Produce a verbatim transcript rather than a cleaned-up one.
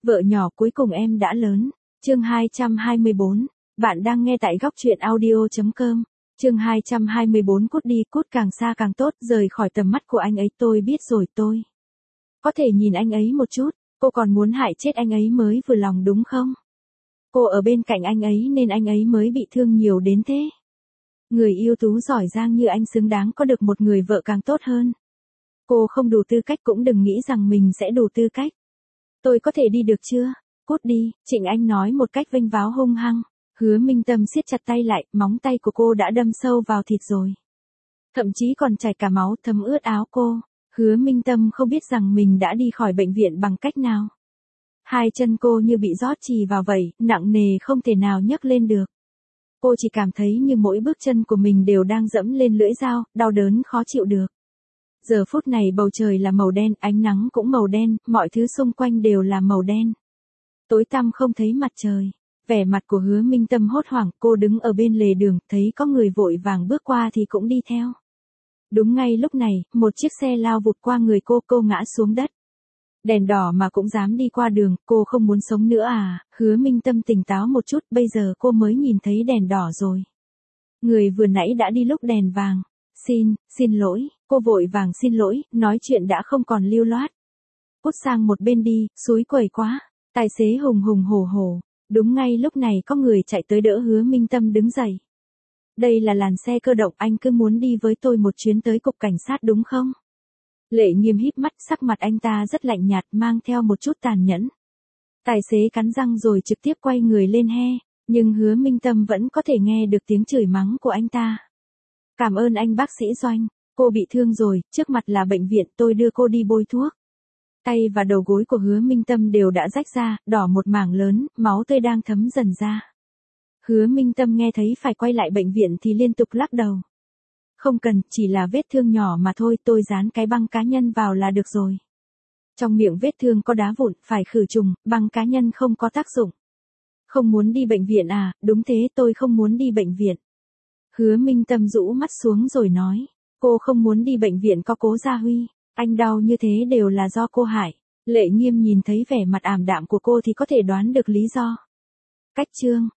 Vợ nhỏ cuối cùng em đã lớn. Chương hai trăm hai mươi bốn. Bạn đang nghe tại góc truyện audio chấm com. Chương hai trăm hai mươi bốn. Cút đi, cút càng xa càng tốt, rời khỏi tầm mắt của anh ấy. Tôi biết rồi, tôi có thể nhìn anh ấy một chút. Cô còn muốn hại chết anh ấy mới vừa lòng đúng không? Cô ở bên cạnh anh ấy nên anh ấy mới bị thương nhiều đến thế. Người yêu tú giỏi giang như anh xứng đáng có được một người vợ càng tốt hơn. Cô không đủ tư cách cũng đừng nghĩ rằng mình sẽ đủ tư cách. Tôi có thể đi được chưa? Cút đi, Trịnh Anh nói một cách vênh váo hung hăng. Hứa Minh Tâm siết chặt tay lại, móng tay của cô đã đâm sâu vào thịt rồi. Thậm chí còn chảy cả máu thấm ướt áo cô. Hứa Minh Tâm không biết rằng mình đã đi khỏi bệnh viện bằng cách nào. Hai chân cô như bị rót chì vào vậy, nặng nề không thể nào nhấc lên được. Cô chỉ cảm thấy như mỗi bước chân của mình đều đang dẫm lên lưỡi dao, đau đớn khó chịu được. Giờ phút này bầu trời là màu đen, ánh nắng cũng màu đen, mọi thứ xung quanh đều là màu đen. Tối tăm không thấy mặt trời. Vẻ mặt của Hứa Minh Tâm hốt hoảng, cô đứng ở bên lề đường, thấy có người vội vàng bước qua thì cũng đi theo. Đúng ngay lúc này, một chiếc xe lao vụt qua người cô, cô ngã xuống đất. Đèn đỏ mà cũng dám đi qua đường, cô không muốn sống nữa à? Hứa Minh Tâm tỉnh táo một chút, bây giờ cô mới nhìn thấy đèn đỏ rồi. Người vừa nãy đã đi lúc đèn vàng. Xin, xin lỗi, cô vội vàng xin lỗi, nói chuyện đã không còn lưu loát. Cút sang một bên đi, xúi quẩy quá. Tài xế hùng hùng hổ hổ. Đúng ngay lúc này có người chạy tới đỡ Hứa Minh Tâm đứng dậy. Đây là làn xe cơ động, anh cứ muốn đi với tôi một chuyến tới cục cảnh sát đúng không? Lệ Nghiêm híp mắt, sắc mặt anh ta rất lạnh nhạt, mang theo một chút tàn nhẫn. Tài xế cắn răng rồi trực tiếp quay người lên he, nhưng Hứa Minh Tâm vẫn có thể nghe được tiếng chửi mắng của anh ta. Cảm ơn anh bác sĩ Doanh, cô bị thương rồi, trước mặt là bệnh viện, tôi đưa cô đi bôi thuốc. Tay và đầu gối của Hứa Minh Tâm đều đã rách ra, đỏ một mảng lớn, máu tươi đang thấm dần ra. Hứa Minh Tâm nghe thấy phải quay lại bệnh viện thì liên tục lắc đầu. Không cần, chỉ là vết thương nhỏ mà thôi, tôi dán cái băng cá nhân vào là được rồi. Trong miệng vết thương có đá vụn, phải khử trùng, băng cá nhân không có tác dụng. Không muốn đi bệnh viện à? Đúng thế, tôi không muốn đi bệnh viện. Hứa Minh Tâm rũ mắt xuống rồi nói, cô không muốn đi bệnh viện có Cố Gia Huy, anh đau như thế đều là do cô hại. Lệ Nghiêm nhìn thấy vẻ mặt ảm đạm của cô thì có thể đoán được lý do. Cách chương,